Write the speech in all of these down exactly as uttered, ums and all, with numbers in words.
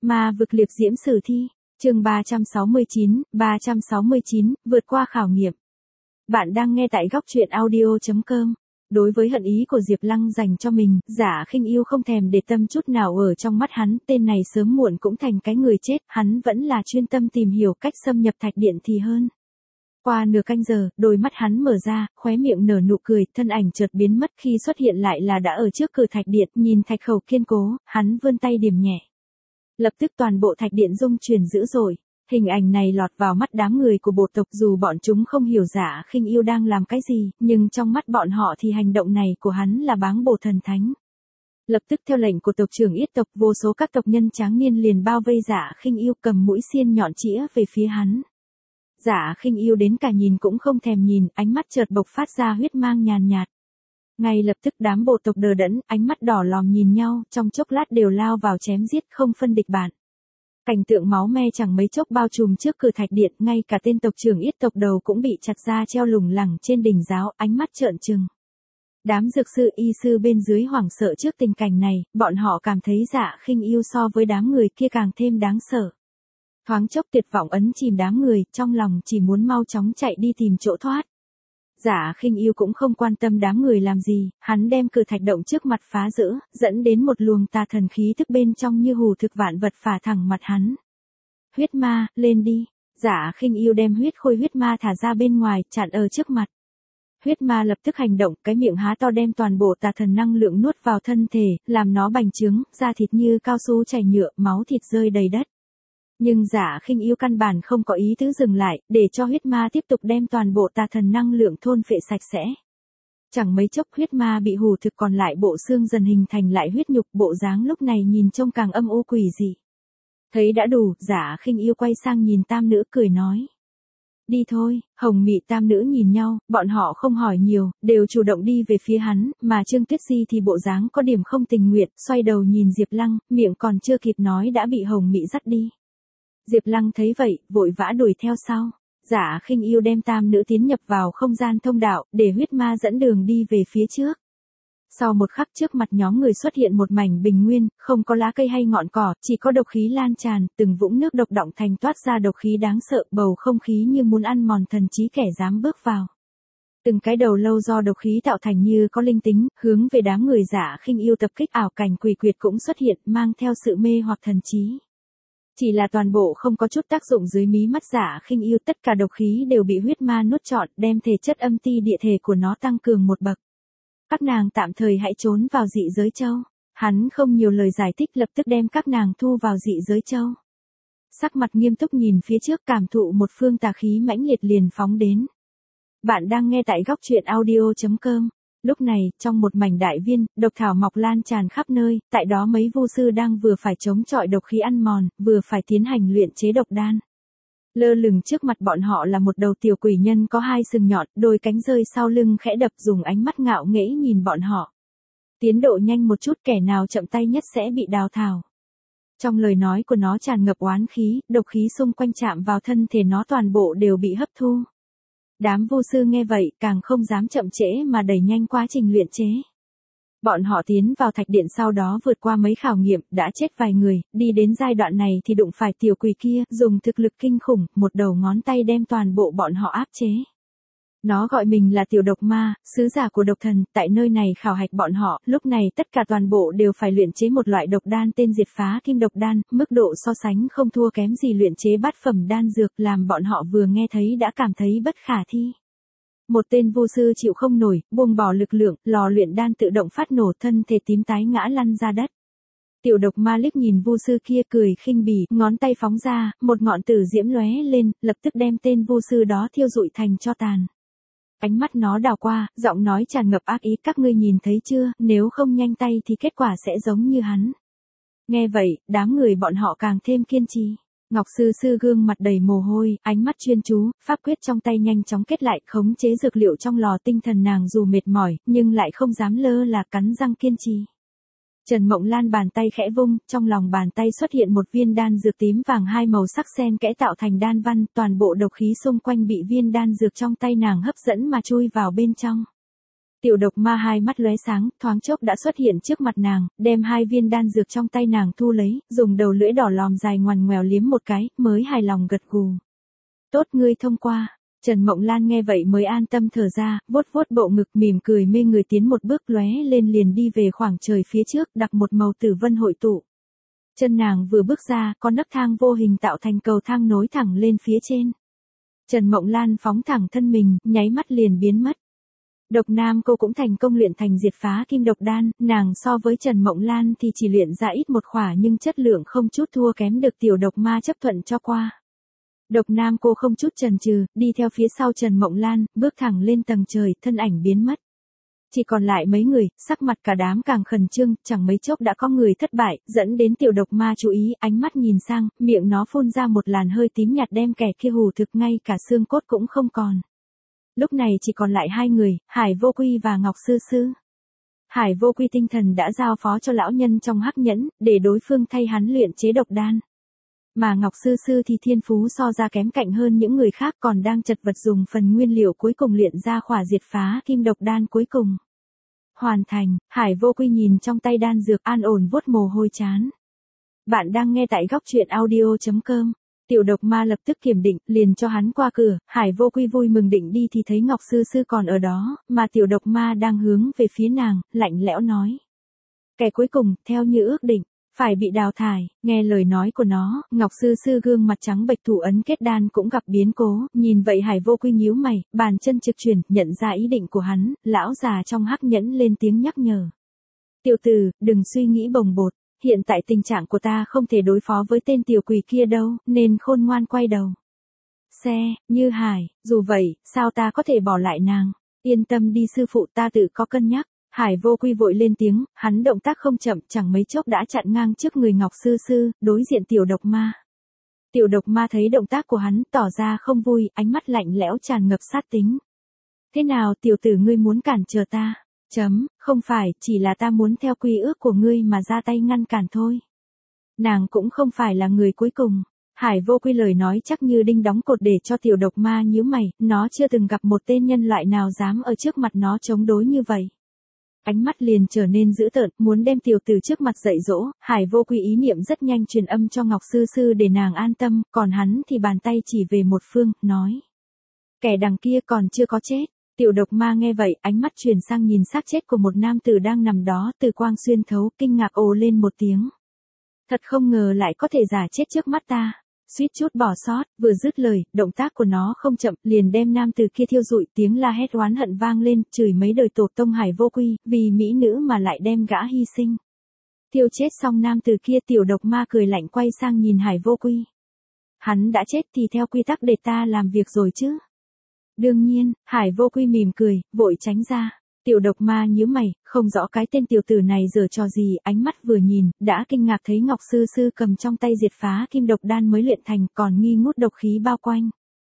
Ma vực liệp diễm sử thi, chương ba trăm sáu mươi chín, ba trăm sáu mươi chín, vượt qua khảo nghiệm. Bạn đang nghe tại góc truyện audio chấm com. Đối với hận ý của Diệp Lăng dành cho mình, Giả Khinh Yêu không thèm để tâm chút nào ở trong mắt hắn, tên này sớm muộn cũng thành cái người chết, hắn vẫn là chuyên tâm tìm hiểu cách xâm nhập thạch điện thì hơn. Qua nửa canh giờ, đôi mắt hắn mở ra, khóe miệng nở nụ cười, thân ảnh chợt biến mất, khi xuất hiện lại là đã ở trước cửa thạch điện, nhìn thạch khẩu kiên cố, hắn vươn tay điểm nhẹ. Lập tức toàn bộ thạch điện rung chuyển dữ dội. Hình ảnh này lọt vào mắt đám người của bộ tộc, dù bọn chúng không hiểu Giả Khinh Yêu đang làm cái gì, nhưng trong mắt bọn họ thì hành động này của hắn là báng bổ thần thánh. Lập tức theo lệnh của tộc trưởng Yết tộc, vô số các tộc nhân tráng niên liền bao vây Giả Khinh Yêu, cầm mũi xiên nhọn chĩa về phía hắn. Giả Khinh Yêu đến cả nhìn cũng không thèm nhìn, ánh mắt chợt bộc phát ra huyết mang nhàn nhạt. Ngay lập tức đám bộ tộc đờ đẫn, ánh mắt đỏ lòm nhìn nhau, trong chốc lát đều lao vào chém giết, không phân địch bạn. Cảnh tượng máu me chẳng mấy chốc bao trùm trước cửa thạch điện, ngay cả tên tộc trưởng Yết tộc đầu cũng bị chặt ra treo lủng lẳng trên đỉnh giáo, ánh mắt trợn trừng. Đám dược sư y sư bên dưới hoảng sợ trước tình cảnh này, bọn họ cảm thấy Giả Khinh Yêu so với đám người kia càng thêm đáng sợ. Thoáng chốc tuyệt vọng ấn chìm đám người, trong lòng chỉ muốn mau chóng chạy đi tìm chỗ thoát. Giả Khinh Yêu cũng không quan tâm đám người làm gì, hắn đem cửa thạch động trước mặt phá rỡ, dẫn đến một luồng tà thần khí thức bên trong như hù thực vạn vật phả thẳng mặt hắn. Huyết ma, lên đi. Giả Khinh Yêu đem huyết khôi huyết ma thả ra bên ngoài, chặn ở trước mặt. Huyết ma lập tức hành động, cái miệng há to đem toàn bộ tà thần năng lượng nuốt vào thân thể, làm nó bành trướng, da thịt như cao su chảy nhựa, máu thịt rơi đầy đất. Nhưng Giả Khinh Yêu căn bản không có ý tứ dừng lại, để cho huyết ma tiếp tục đem toàn bộ tà thần năng lượng thôn phệ sạch sẽ. Chẳng mấy chốc huyết ma bị hù thực, còn lại bộ xương dần hình thành lại huyết nhục, bộ dáng lúc này nhìn trông càng âm u quỷ dị. Thấy đã đủ, Giả Khinh Yêu quay sang nhìn tam nữ cười nói. Đi thôi. Hồng Mị tam nữ nhìn nhau, bọn họ không hỏi nhiều, đều chủ động đi về phía hắn, mà Trương Tuyết Di thì bộ dáng có điểm không tình nguyện, xoay đầu nhìn Diệp Lăng, miệng còn chưa kịp nói đã bị Hồng Mị dắt đi. Diệp Lăng thấy vậy, vội vã đuổi theo sau. Giả Khinh Yêu đem tam nữ tiến nhập vào không gian thông đạo, để huyết ma dẫn đường đi về phía trước. Sau một khắc, trước mặt nhóm người xuất hiện một mảnh bình nguyên, không có lá cây hay ngọn cỏ, chỉ có độc khí lan tràn, từng vũng nước độc đọng thành toát ra độc khí đáng sợ, bầu không khí như muốn ăn mòn thần trí kẻ dám bước vào. Từng cái đầu lâu do độc khí tạo thành như có linh tính, hướng về đám người Giả Khinh Yêu tập kích, ảo cảnh quỷ quyệt cũng xuất hiện, mang theo sự mê hoặc thần trí. Chỉ là toàn bộ không có chút tác dụng dưới mí mắt Giả Khinh Yêu, tất cả độc khí đều bị huyết ma nuốt trọn, đem thể chất âm ti địa thể của nó tăng cường một bậc. Các nàng tạm thời hãy trốn vào dị giới châu. Hắn không nhiều lời giải thích, lập tức đem các nàng thu vào dị giới châu. Sắc mặt nghiêm túc nhìn phía trước, cảm thụ một phương tà khí mãnh liệt liền phóng đến. Bạn đang nghe tại góc truyện audio chấm com. Lúc này, trong một mảnh đại viên, độc thảo mọc lan tràn khắp nơi, tại đó mấy vu sư đang vừa phải chống chọi độc khí ăn mòn, vừa phải tiến hành luyện chế độc đan. Lơ lửng trước mặt bọn họ là một đầu tiểu quỷ nhân có hai sừng nhọn, đôi cánh rơi sau lưng khẽ đập, dùng ánh mắt ngạo nghễ nhìn bọn họ. Tiến độ nhanh một chút, kẻ nào chậm tay nhất sẽ bị đào thải. Trong lời nói của nó tràn ngập oán khí, độc khí xung quanh chạm vào thân thể nó toàn bộ đều bị hấp thu. Đám vô sư nghe vậy, càng không dám chậm trễ mà đẩy nhanh quá trình luyện chế. Bọn họ tiến vào thạch điện sau đó vượt qua mấy khảo nghiệm, đã chết vài người, đi đến giai đoạn này thì đụng phải tiểu quỷ kia, dùng thực lực kinh khủng, một đầu ngón tay đem toàn bộ bọn họ áp chế. Nó gọi mình là tiểu độc ma, sứ giả của độc thần, tại nơi này khảo hạch bọn họ, lúc này tất cả toàn bộ đều phải luyện chế một loại độc đan tên diệt phá kim độc đan, mức độ so sánh không thua kém gì luyện chế bát phẩm đan dược, làm bọn họ vừa nghe thấy đã cảm thấy bất khả thi. Một tên vô sư chịu không nổi, buông bỏ lực lượng, lò luyện đan tự động phát nổ, thân thể tím tái ngã lăn ra đất. Tiểu độc ma liếc nhìn vô sư kia cười khinh bỉ, ngón tay phóng ra, một ngọn tử diễm lóe lên, lập tức đem tên vô sư đó thiêu rụi thành tro tàn. Ánh mắt nó đảo qua, giọng nói tràn ngập ác ý, các ngươi nhìn thấy chưa, nếu không nhanh tay thì kết quả sẽ giống như hắn. Nghe vậy, đám người bọn họ càng thêm kiên trì. Ngọc sư sư gương mặt đầy mồ hôi, ánh mắt chuyên chú, pháp quyết trong tay nhanh chóng kết lại, khống chế dược liệu trong lò, tinh thần nàng dù mệt mỏi, nhưng lại không dám lơ là, cắn răng kiên trì. Trần Mộng Lan bàn tay khẽ vung, trong lòng bàn tay xuất hiện một viên đan dược tím vàng hai màu sắc xen kẽ tạo thành đan văn, toàn bộ độc khí xung quanh bị viên đan dược trong tay nàng hấp dẫn mà chui vào bên trong. Tiểu độc ma hai mắt lóe sáng, thoáng chốc đã xuất hiện trước mặt nàng, đem hai viên đan dược trong tay nàng thu lấy, dùng đầu lưỡi đỏ lòm dài ngoằn ngoèo liếm một cái, mới hài lòng gật gù. Tốt, ngươi thông qua. Trần Mộng Lan nghe vậy mới an tâm thở ra, vuốt vuốt bộ ngực mỉm cười mê người tiến một bước lóe lên liền đi về khoảng trời phía trước, đặt một màu tử vân hội tụ. Chân nàng vừa bước ra, con nấc thang vô hình tạo thành cầu thang nối thẳng lên phía trên. Trần Mộng Lan phóng thẳng thân mình, nháy mắt liền biến mất. Độc Nam cô cũng thành công luyện thành diệt phá kim độc đan, nàng so với Trần Mộng Lan thì chỉ luyện ra ít một khỏa nhưng chất lượng không chút thua kém được tiểu độc ma chấp thuận cho qua. Độc Nam cô không chút chần chừ, đi theo phía sau Trần Mộng Lan, bước thẳng lên tầng trời, thân ảnh biến mất. Chỉ còn lại mấy người, sắc mặt cả đám càng khẩn trương, chẳng mấy chốc đã có người thất bại, dẫn đến tiểu độc ma chú ý, ánh mắt nhìn sang, miệng nó phun ra một làn hơi tím nhạt đem kẻ kia hù thực ngay cả xương cốt cũng không còn. Lúc này chỉ còn lại hai người, Hải Vô Quy và Ngọc Sư Sư. Hải Vô Quy tinh thần đã giao phó cho lão nhân trong hắc nhẫn, để đối phương thay hắn luyện chế độc đan. Mà Ngọc Sư Sư thì thiên phú so ra kém cạnh hơn những người khác còn đang chật vật dùng phần nguyên liệu cuối cùng luyện ra khỏa diệt phá kim độc đan cuối cùng. Hoàn thành, Hải Vô Quy nhìn trong tay đan dược an ổn vuốt mồ hôi chán. Bạn đang nghe tại góc truyện audio chấm com. Tiểu độc ma lập tức kiểm định, liền cho hắn qua cửa, Hải Vô Quy vui mừng định đi thì thấy Ngọc Sư Sư còn ở đó, mà tiểu độc ma đang hướng về phía nàng, lạnh lẽo nói. Kẻ cuối cùng, theo như ước định, phải bị đào thải, nghe lời nói của nó, Ngọc Sư Sư gương mặt trắng bệch thủ ấn kết đan cũng gặp biến cố, nhìn vậy Hải Vô Quy nhíu mày, bàn chân trực chuyển, nhận ra ý định của hắn, lão già trong hắc nhẫn lên tiếng nhắc nhở. Tiểu tử, đừng suy nghĩ bồng bột. Hiện tại tình trạng của ta không thể đối phó với tên tiểu quỷ kia đâu, nên khôn ngoan quay đầu. Xe, Như Hải, dù vậy, sao ta có thể bỏ lại nàng? Yên tâm đi sư phụ, ta tự có cân nhắc. Hải Vô Quy vội lên tiếng, hắn động tác không chậm, chẳng mấy chốc đã chặn ngang trước người Ngọc Sư Sư, đối diện tiểu độc ma. Tiểu độc ma thấy động tác của hắn, tỏ ra không vui, ánh mắt lạnh lẽo tràn ngập sát tính. Thế nào tiểu tử ngươi muốn cản trở ta? Chấm, không phải, chỉ là ta muốn theo quy ước của ngươi mà ra tay ngăn cản thôi. Nàng cũng không phải là người cuối cùng. Hải Vô Quy lời nói chắc như đinh đóng cột để cho tiểu độc ma nhíu mày, nó chưa từng gặp một tên nhân loại nào dám ở trước mặt nó chống đối như vậy. Ánh mắt liền trở nên dữ tợn, muốn đem tiểu tử trước mặt dạy dỗ, Hải Vô Quy ý niệm rất nhanh truyền âm cho Ngọc Sư Sư để nàng an tâm, còn hắn thì bàn tay chỉ về một phương, nói. Kẻ đằng kia còn chưa có chết. Tiểu độc ma nghe vậy, ánh mắt chuyển sang nhìn xác chết của một nam tử đang nằm đó, từ quang xuyên thấu, kinh ngạc ồ lên một tiếng. Thật không ngờ lại có thể giả chết trước mắt ta. Suýt chút bỏ sót, vừa dứt lời, động tác của nó không chậm, liền đem nam tử kia thiêu rụi, tiếng la hét oán hận vang lên, chửi mấy đời tổ tông Hải Vô Quy, vì mỹ nữ mà lại đem gã hy sinh. Tiêu chết xong nam tử kia, tiểu độc ma cười lạnh quay sang nhìn Hải Vô Quy. Hắn đã chết thì theo quy tắc để ta làm việc rồi chứ. Đương nhiên, Hải Vô Quy mỉm cười, vội tránh ra. Tiểu độc ma nhíu mày, không rõ cái tên tiểu tử này giở trò gì, ánh mắt vừa nhìn, đã kinh ngạc thấy Ngọc Sư Sư cầm trong tay diệt phá kim độc đan mới luyện thành, còn nghi ngút độc khí bao quanh.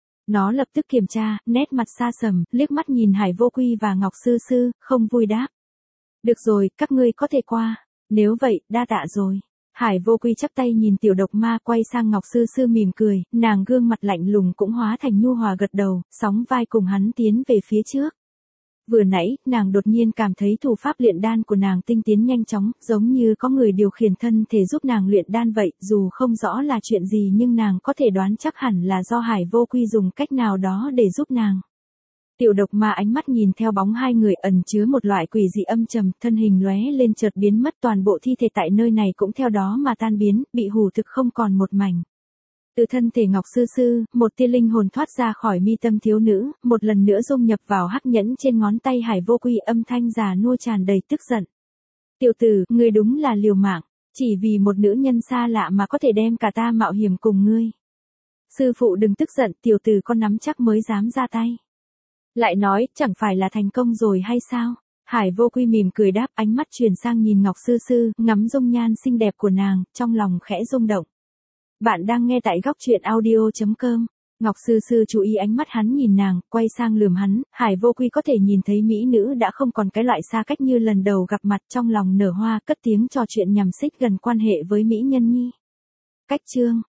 Nó lập tức kiểm tra, nét mặt xa sầm, liếc mắt nhìn Hải Vô Quy và Ngọc Sư Sư, không vui đáp. Được rồi, các ngươi có thể qua. Nếu vậy, đa tạ rồi. Hải Vô Quy chắp tay nhìn tiểu độc ma quay sang Ngọc Sư Sư mỉm cười, nàng gương mặt lạnh lùng cũng hóa thành nhu hòa gật đầu, sóng vai cùng hắn tiến về phía trước. Vừa nãy, nàng đột nhiên cảm thấy thủ pháp luyện đan của nàng tinh tiến nhanh chóng, giống như có người điều khiển thân thể giúp nàng luyện đan vậy, dù không rõ là chuyện gì nhưng nàng có thể đoán chắc hẳn là do Hải Vô Quy dùng cách nào đó để giúp nàng. Tiểu độc ma ánh mắt nhìn theo bóng hai người ẩn chứa một loại quỷ dị âm trầm, thân hình lóe lên chợt biến mất, toàn bộ thi thể tại nơi này cũng theo đó mà tan biến, bị hủ thực không còn một mảnh. Từ thân thể Ngọc Sư Sư, một tia linh hồn thoát ra khỏi mi tâm thiếu nữ, một lần nữa dung nhập vào hắc nhẫn trên ngón tay Hải Vô Quy, âm thanh già nua tràn đầy tức giận. Tiểu tử, ngươi đúng là liều mạng, chỉ vì một nữ nhân xa lạ mà có thể đem cả ta mạo hiểm cùng ngươi. Sư phụ đừng tức giận, tiểu tử con nắm chắc mới dám ra tay. Lại nói, chẳng phải là thành công rồi hay sao? Hải Vô Quy mỉm cười đáp, ánh mắt chuyển sang nhìn Ngọc Sư Sư, ngắm dung nhan xinh đẹp của nàng, trong lòng khẽ rung động. Bạn đang nghe tại góc truyện audio chấm com. Ngọc Sư Sư chú ý ánh mắt hắn nhìn nàng, quay sang lườm hắn, Hải Vô Quy có thể nhìn thấy mỹ nữ đã không còn cái loại xa cách như lần đầu gặp mặt, trong lòng nở hoa, cất tiếng trò chuyện nhằm xích gần quan hệ với mỹ nhân nhi. Cách chương